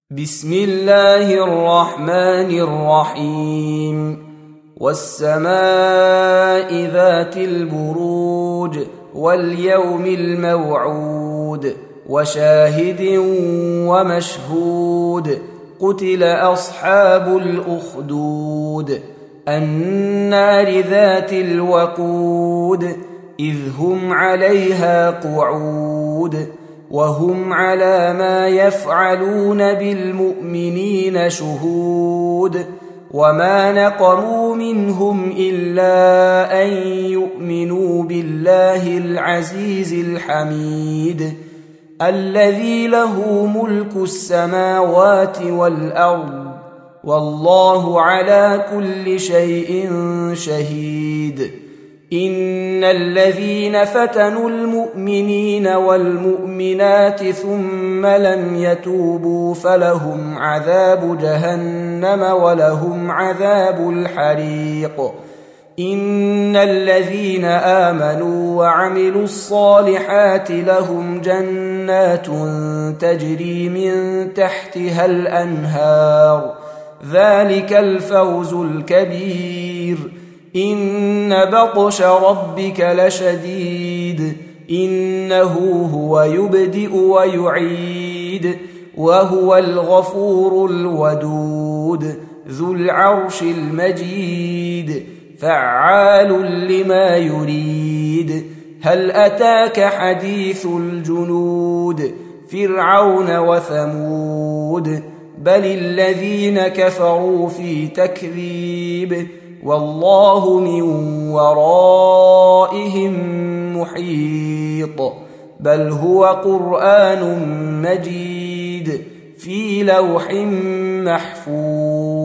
بسم الله الرحمن الرحيم والسماء ذات البروج واليوم الموعود وشاهد ومشهود قتل أصحاب الأخدود النار ذات الوقود إذ هم عليها قعود وهم على ما يفعلون بالمؤمنين شهود وما نقموا منهم إلا أن يؤمنوا بالله العزيز الحميد الذي له ملك السماوات والأرض والله على كل شيء شهيد إن الذين فتنوا المؤمنين والمؤمنات ثم لم يتوبوا فلهم عذاب جهنم ولهم عذاب الحريق إن الذين آمنوا وعملوا الصالحات لهم جنات تجري من تحتها الأنهار ذلك الفوز الكبير إن بطش ربك لشديد إنه هو يبدئ ويعيد وهو الغفور الودود ذو العرش المجيد فعال لما يريد هل أتاك حديث الجنود فرعون وثمود بل الذين كفروا في تكذيب والله من ورائهم محيط بل هو قرآن مجيد في لوح محفوظ